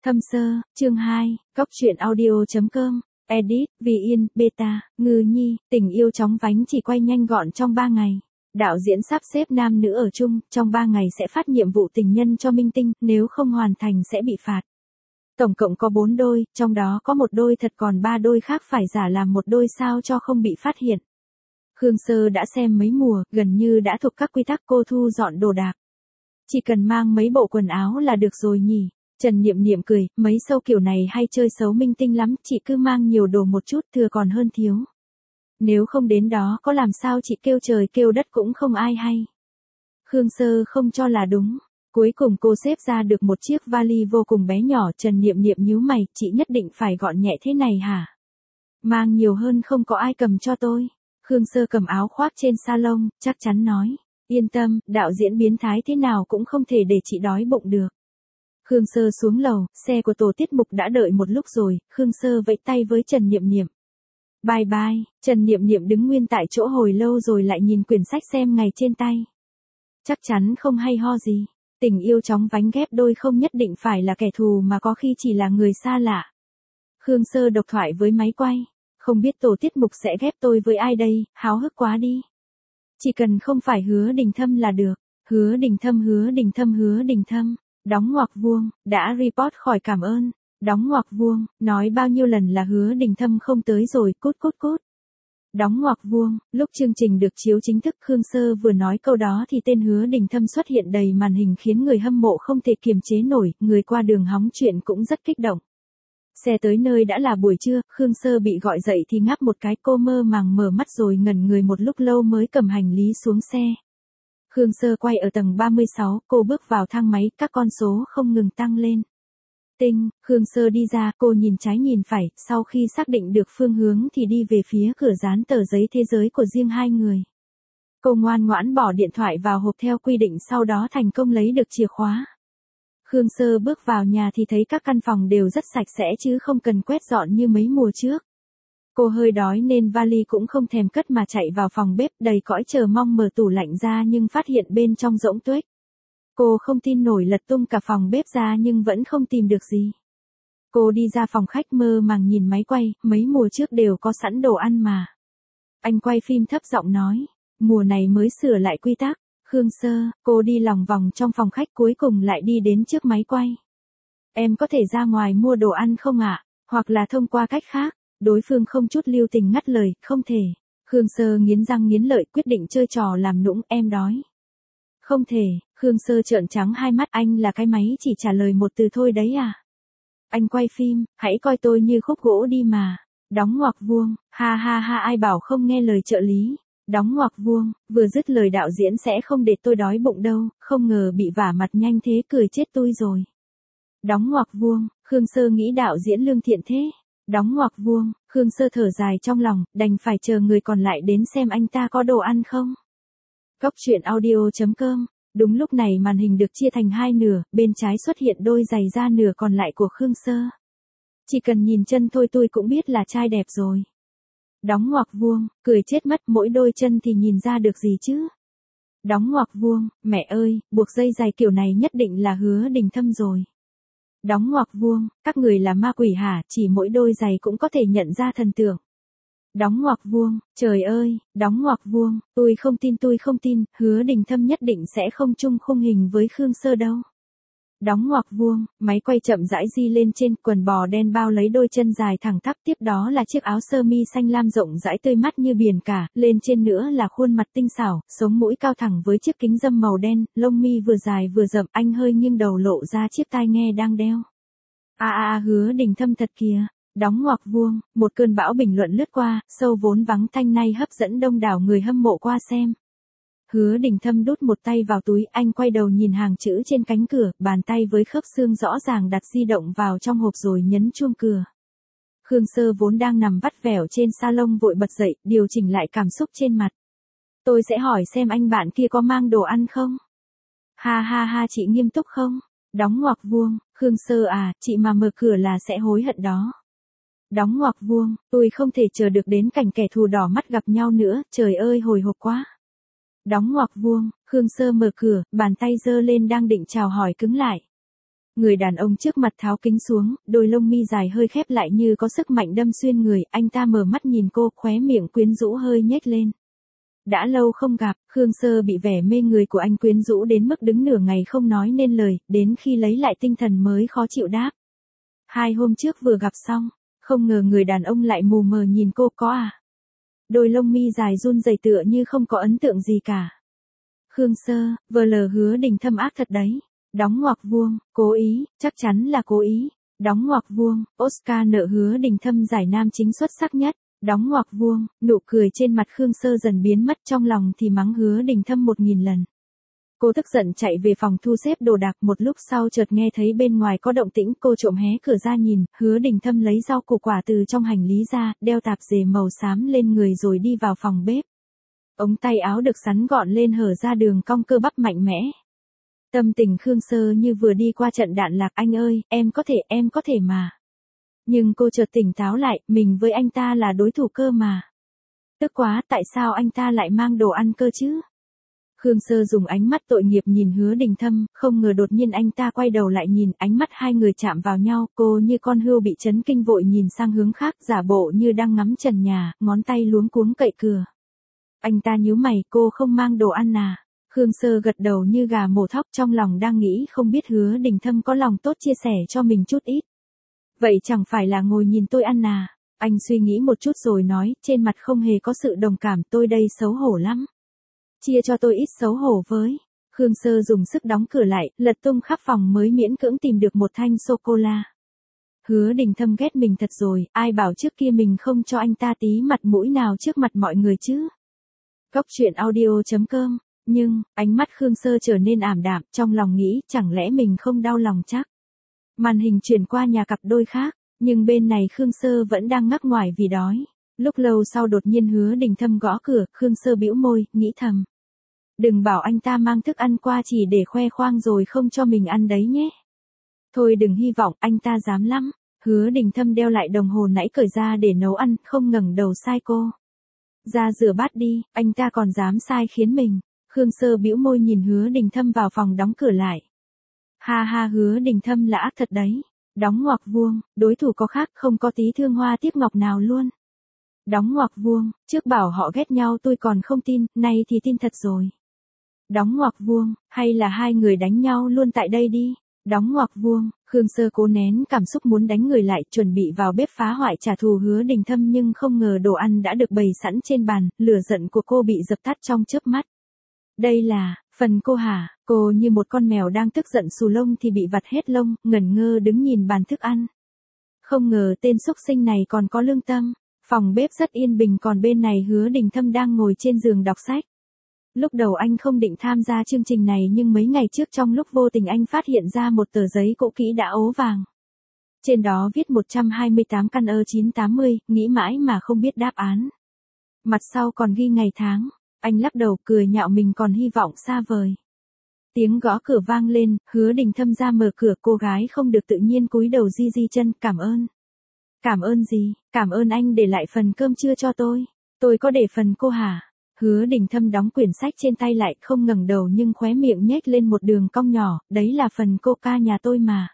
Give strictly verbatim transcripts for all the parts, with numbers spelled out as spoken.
Thâm sơ, chương hai, góc truyện audio.com, edit, Vì Yên, beta, Ngư Nhi, tình yêu chóng vánh chỉ quay nhanh gọn trong ba ngày. Đạo diễn sắp xếp nam nữ ở chung, trong ba ngày sẽ phát nhiệm vụ tình nhân cho minh tinh, nếu không hoàn thành sẽ bị phạt. Tổng cộng có bốn đôi, trong đó có một đôi thật còn ba đôi khác phải giả làm một đôi sao cho không bị phát hiện. Khương Sơ đã xem mấy mùa, gần như đã thuộc các quy tắc cô thu dọn đồ đạc. Chỉ cần mang mấy bộ quần áo là được rồi nhỉ. Trần Niệm Niệm cười, mấy sâu kiểu này hay chơi xấu minh tinh lắm, chị cứ mang nhiều đồ một chút thừa còn hơn thiếu. Nếu không đến đó có làm sao chị kêu trời kêu đất cũng không ai hay. Khương Sơ không cho là đúng. Cuối cùng cô xếp ra được một chiếc vali vô cùng bé nhỏ. Trần Niệm Niệm nhíu mày, chị nhất định phải gọn nhẹ thế này hả? Mang nhiều hơn không có ai cầm cho tôi. Khương Sơ cầm áo khoác trên salon, chắc chắn nói. Yên tâm, đạo diễn biến thái thế nào cũng không thể để chị đói bụng được. Khương Sơ xuống lầu, xe của tổ tiết mục đã đợi một lúc rồi, Khương Sơ vẫy tay với Trần Niệm Niệm. Bye bye, Trần Niệm Niệm đứng nguyên tại chỗ hồi lâu rồi lại nhìn quyển sách xem ngày trên tay. Chắc chắn không hay ho gì, tình yêu chóng vánh ghép đôi không nhất định phải là kẻ thù mà có khi chỉ là người xa lạ. Khương Sơ độc thoại với máy quay, không biết tổ tiết mục sẽ ghép tôi với ai đây, háo hức quá đi. Chỉ cần không phải Hứa Đình Thâm là được, Hứa Đình Thâm Hứa Đình Thâm Hứa Đình Thâm. Đóng ngoặc vuông, đã report khỏi cảm ơn. Đóng ngoặc vuông, nói bao nhiêu lần là Hứa Đình Thâm không tới rồi, cút cút cút. Đóng ngoặc vuông, lúc chương trình được chiếu chính thức Khương Sơ vừa nói câu đó thì tên Hứa Đình Thâm xuất hiện đầy màn hình khiến người hâm mộ không thể kiềm chế nổi, người qua đường hóng chuyện cũng rất kích động. Xe tới nơi đã là buổi trưa, Khương Sơ bị gọi dậy thì ngáp một cái, cô mơ màng mở mắt rồi ngẩn người một lúc lâu mới cầm hành lý xuống xe. Khương Sơ quay ở tầng ba mươi sáu, cô bước vào thang máy, các con số không ngừng tăng lên. Tinh, Khương Sơ đi ra, cô nhìn trái nhìn phải, sau khi xác định được phương hướng thì đi về phía cửa dán tờ giấy thế giới của riêng hai người. Cô ngoan ngoãn bỏ điện thoại vào hộp theo quy định, sau đó thành công lấy được chìa khóa. Khương Sơ bước vào nhà thì thấy các căn phòng đều rất sạch sẽ chứ không cần quét dọn như mấy mùa trước. Cô hơi đói nên vali cũng không thèm cất mà chạy vào phòng bếp đầy cõi chờ mong mở tủ lạnh ra nhưng phát hiện bên trong rỗng tuếch. Cô không tin nổi lật tung cả phòng bếp ra nhưng vẫn không tìm được gì. Cô đi ra phòng khách mơ màng nhìn máy quay, mấy mùa trước đều có sẵn đồ ăn mà. Anh quay phim thấp giọng nói, mùa này mới sửa lại quy tắc. Khương Sơ, cô đi lòng vòng trong phòng khách cuối cùng lại đi đến trước máy quay. Em có thể ra ngoài mua đồ ăn không ạ? Hoặc là thông qua cách khác? Đối phương không chút lưu tình ngắt lời, không thể. Khương Sơ nghiến răng nghiến lợi quyết định chơi trò làm nũng, em đói. Không thể, Khương Sơ trợn trắng hai mắt, anh là cái máy chỉ trả lời một từ thôi đấy à? Anh quay phim, hãy coi tôi như khúc gỗ đi mà. Đóng ngoặc vuông, ha ha ha, ai bảo không nghe lời trợ lý. Đóng ngoặc vuông, vừa dứt lời đạo diễn sẽ không để tôi đói bụng đâu, không ngờ bị vả mặt nhanh thế, cười chết tôi rồi. Đóng ngoặc vuông, Khương Sơ nghĩ đạo diễn lương thiện thế. Đóng ngoặc vuông, Khương Sơ thở dài trong lòng, đành phải chờ người còn lại đến xem anh ta có đồ ăn không. Góc truyện audio.com, đúng lúc này màn hình được chia thành hai nửa, bên trái xuất hiện đôi giày da nửa còn lại của Khương Sơ. Chỉ cần nhìn chân thôi tôi cũng biết là trai đẹp rồi. Đóng ngoặc vuông, cười chết mất, mỗi đôi chân thì nhìn ra được gì chứ. Đóng ngoặc vuông, mẹ ơi, buộc dây giày kiểu này nhất định là Hứa Đình Thâm rồi. Đóng ngoặc vuông, các người là ma quỷ hả, chỉ mỗi đôi giày cũng có thể nhận ra thần tượng. Đóng ngoặc vuông, trời ơi, đóng ngoặc vuông, tôi không tin tôi không tin, Hứa Đình Thâm nhất định sẽ không chung khung hình với Khương Sơ đâu. Đóng ngoặc vuông, máy quay chậm rãi di lên trên, quần bò đen bao lấy đôi chân dài thẳng tắp, tiếp đó là chiếc áo sơ mi xanh lam rộng rãi tươi mắt như biển cả, lên trên nữa là khuôn mặt tinh xảo, sống mũi cao thẳng với chiếc kính râm màu đen, lông mi vừa dài vừa rậm, anh hơi nghiêng đầu lộ ra chiếc tai nghe đang đeo. A a a, Hứa Đình Thâm thật kìa. Đóng ngoặc vuông, một cơn bão bình luận lướt qua, show vốn vắng tanh nay hấp dẫn đông đảo người hâm mộ qua xem. Hứa Đình Thâm đút một tay vào túi, anh quay đầu nhìn hàng chữ trên cánh cửa, bàn tay với khớp xương rõ ràng đặt di động vào trong hộp rồi nhấn chuông cửa. Khương Sơ vốn đang nằm vắt vẻo trên salon vội bật dậy, điều chỉnh lại cảm xúc trên mặt. Tôi sẽ hỏi xem anh bạn kia có mang đồ ăn không? Ha ha ha, chị nghiêm túc không? Đóng ngoặc vuông, Khương Sơ à, chị mà mở cửa là sẽ hối hận đó. Đóng ngoặc vuông, tôi không thể chờ được đến cảnh kẻ thù đỏ mắt gặp nhau nữa, trời ơi hồi hộp quá. Đóng ngoặc vuông, Khương Sơ mở cửa, bàn tay giơ lên đang định chào hỏi cứng lại. Người đàn ông trước mặt tháo kính xuống, đôi lông mi dài hơi khép lại như có sức mạnh đâm xuyên người, anh ta mở mắt nhìn cô, khóe miệng quyến rũ hơi nhếch lên. Đã lâu không gặp, Khương Sơ bị vẻ mê người của anh quyến rũ đến mức đứng nửa ngày không nói nên lời, đến khi lấy lại tinh thần mới khó chịu đáp. Hai hôm trước vừa gặp xong, không ngờ người đàn ông lại mù mờ nhìn cô, có à? Đôi lông mi dài run rẩy tựa như không có ấn tượng gì cả. Khương Sơ, vờ lờ Hứa Đình Thâm ác thật đấy. Đóng ngoặc vuông, cố ý, chắc chắn là cố ý. Đóng ngoặc vuông, Oscar nợ Hứa Đình Thâm giải nam chính xuất sắc nhất. Đóng ngoặc vuông, nụ cười trên mặt Khương Sơ dần biến mất, trong lòng thì mắng Hứa Đình Thâm một nghìn lần. Cô tức giận chạy về phòng thu xếp đồ đạc, một lúc sau chợt nghe thấy bên ngoài có động tĩnh, cô trộm hé cửa ra nhìn, Hứa Đình Thâm lấy rau củ quả từ trong hành lý ra, đeo tạp dề màu xám lên người rồi đi vào phòng bếp. Ống tay áo được sắn gọn lên hở ra đường cong cơ bắp mạnh mẽ. Tâm tình Khương Sơ như vừa đi qua trận đạn lạc, anh ơi, em có thể, em có thể mà. Nhưng cô chợt tỉnh táo lại, mình với anh ta là đối thủ cơ mà. Tức quá, tại sao anh ta lại mang đồ ăn cơ chứ? Khương Sơ dùng ánh mắt tội nghiệp nhìn Hứa Đình Thâm, không ngờ đột nhiên anh ta quay đầu lại nhìn, ánh mắt hai người chạm vào nhau, cô như con hươu bị chấn kinh vội nhìn sang hướng khác, giả bộ như đang ngắm trần nhà, ngón tay luống cuống cậy cửa. Anh ta nhíu mày, cô không mang đồ ăn à? Khương Sơ gật đầu như gà mổ thóc, trong lòng đang nghĩ không biết Hứa Đình Thâm có lòng tốt chia sẻ cho mình chút ít. Vậy chẳng phải là ngồi nhìn tôi ăn à? Anh suy nghĩ một chút rồi nói, trên mặt không hề có sự đồng cảm, tôi đây xấu hổ lắm. Chia cho tôi ít xấu hổ với. Khương Sơ dùng sức đóng cửa lại, lật tung khắp phòng mới miễn cưỡng tìm được một thanh sô-cô-la. Hứa Đình Thâm ghét mình thật rồi, ai bảo trước kia mình không cho anh ta tí mặt mũi nào trước mặt mọi người chứ. Góc truyện audio chấm com. Nhưng, ánh mắt Khương Sơ trở nên ảm đạm, trong lòng nghĩ, chẳng lẽ mình không đau lòng chắc. Màn hình chuyển qua nhà cặp đôi khác, nhưng bên này Khương Sơ vẫn đang ngắc ngoải vì đói. Lúc lâu sau đột nhiên Hứa Đình Thâm gõ cửa, Khương Sơ bĩu môi, nghĩ thầm. Đừng bảo anh ta mang thức ăn qua chỉ để khoe khoang rồi không cho mình ăn đấy nhé. Thôi đừng hy vọng, anh ta dám lắm. Hứa Đình Thâm đeo lại đồng hồ nãy cởi ra để nấu ăn, không ngẩng đầu sai cô. Ra rửa bát đi, anh ta còn dám sai khiến mình. Khương Sơ bĩu môi nhìn Hứa Đình Thâm vào phòng đóng cửa lại. Ha ha, Hứa Đình Thâm là ác thật đấy. Đóng ngoặc vuông, đối thủ có khác, không có tí thương hoa tiếc ngọc nào luôn. Đóng ngoặc vuông, trước bảo họ ghét nhau tôi còn không tin, nay thì tin thật rồi. Đóng ngoặc vuông, hay là hai người đánh nhau luôn tại đây đi. Đóng ngoặc vuông, Khương Sơ cố nén cảm xúc muốn đánh người lại, chuẩn bị vào bếp phá hoại trả thù Hứa Đình Thâm, nhưng không ngờ đồ ăn đã được bày sẵn trên bàn, lửa giận của cô bị dập tắt trong chớp mắt. Đây là, phần cô hả? Cô như một con mèo đang tức giận xù lông thì bị vặt hết lông, ngẩn ngơ đứng nhìn bàn thức ăn. Không ngờ tên xúc sinh này còn có lương tâm. Phòng bếp rất yên bình, còn bên này Hứa Đình Thâm đang ngồi trên giường đọc sách. Lúc đầu anh không định tham gia chương trình này, nhưng mấy ngày trước trong lúc vô tình anh phát hiện ra một tờ giấy cũ kỹ đã ố vàng. Trên đó viết một trăm hai mươi tám căn ơ chín tám mươi, nghĩ mãi mà không biết đáp án. Mặt sau còn ghi ngày tháng, anh lắc đầu cười nhạo mình còn hy vọng xa vời. Tiếng gõ cửa vang lên, Hứa Đình Thâm ra mở cửa, cô gái không được tự nhiên cúi đầu di di chân, cảm ơn. Cảm ơn gì? Cảm ơn anh để lại phần cơm trưa cho tôi. Tôi có để phần cô hả? Hứa Đình Thâm đóng quyển sách trên tay lại, không ngẩng đầu nhưng khóe miệng nhếch lên một đường cong nhỏ, đấy là phần Coca nhà tôi mà.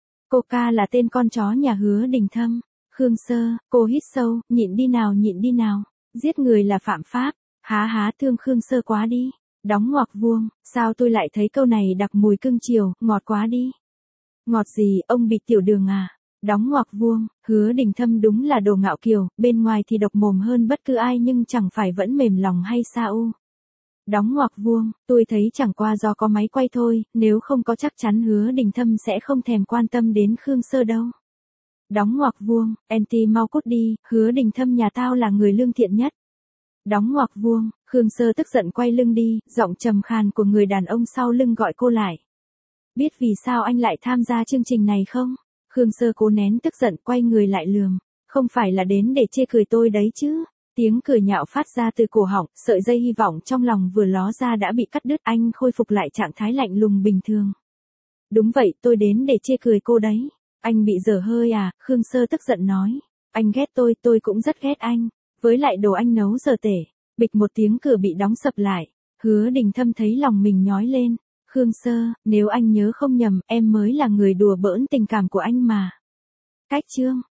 Coca là tên con chó nhà Hứa Đình Thâm. Khương Sơ, cô hít sâu, nhịn đi nào, nhịn đi nào. Giết người là phạm pháp. Há há, thương Khương Sơ quá đi. Đóng ngoặc vuông, sao tôi lại thấy câu này đặc mùi cưng chiều, ngọt quá đi. Ngọt gì, ông bị tiểu đường à? Đóng ngoặc vuông, Hứa Đình Thâm đúng là đồ ngạo kiều, bên ngoài thì độc mồm hơn bất cứ ai nhưng chẳng phải vẫn mềm lòng hay sao u. Đóng ngoặc vuông, tôi thấy chẳng qua do có máy quay thôi, nếu không có chắc chắn Hứa Đình Thâm sẽ không thèm quan tâm đến Khương Sơ đâu. Đóng ngoặc vuông, anti mau cút đi, Hứa Đình Thâm nhà tao là người lương thiện nhất. Đóng ngoặc vuông, Khương Sơ tức giận quay lưng đi, giọng trầm khàn của người đàn ông sau lưng gọi cô lại. Biết vì sao anh lại tham gia chương trình này không? Khương Sơ cố nén tức giận quay người lại lườm. Không phải là đến để chê cười tôi đấy chứ. Tiếng cười nhạo phát ra từ cổ họng, sợi dây hy vọng trong lòng vừa ló ra đã bị cắt đứt, anh khôi phục lại trạng thái lạnh lùng bình thường. Đúng vậy, tôi đến để chê cười cô đấy. Anh bị dở hơi à? Khương Sơ tức giận nói. Anh ghét tôi, tôi cũng rất ghét anh. Với lại đồ anh nấu dở tể. Bịch một tiếng cửa bị đóng sập lại. Hứa Đình Thâm thấy lòng mình nhói lên. Khương Sơ, nếu anh nhớ không nhầm, em mới là người đùa bỡn tình cảm của anh mà. Cách chương